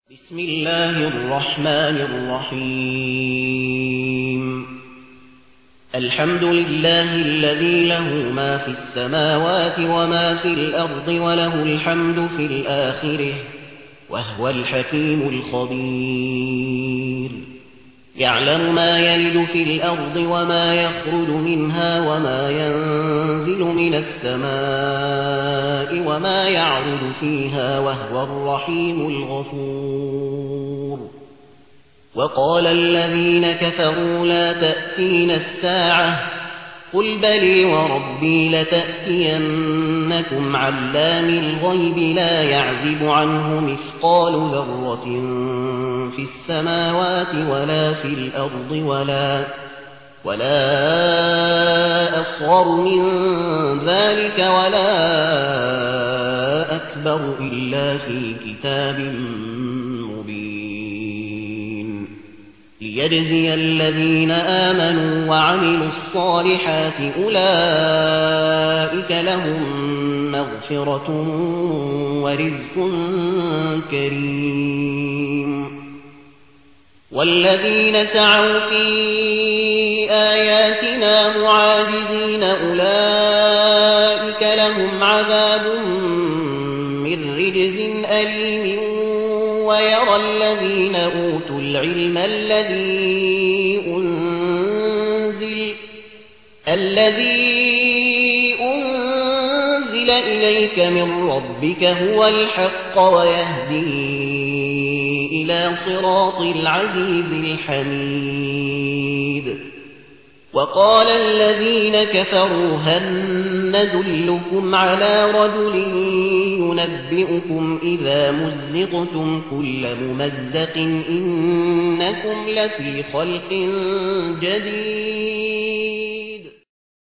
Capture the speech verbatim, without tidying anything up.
بسم الله الرحمن الرحيم الحمد لله الذي له ما في السماوات وما في الأرض وله الحمد في الآخرة وهو الحكيم الخبير يعلم ما يلج في الأرض وما يخرج منها وما ينزل من السماء وما يعرج فيها وهو الرحيم الغفور وقال الذين كفروا لا تأتينا الساعة قل بلي وربي لتأتينكم علام الغيب لا يعزب عنه مثقال ذرة في السماوات ولا في الأرض ولا ولا أصغر من ذلك ولا أكبر إلا في كتاب مبين ليجزي الذين آمنوا وعملوا الصالحات أولئك لهم مغفرة ورزق كريم والذين سعوا في آياتنا معاجزين أولئك لهم عذاب من رجز أليم ويرى الذين أوتوا العلم الذي أنزل الذي أنزل إليك من ربك هو الحق ويهدي إلى صراط العزيز الحميد وقال الذين كفروا هل ندلكم على رجل ينبئكم إذا مزقتم كل ممزق إنكم لفي خلق جديد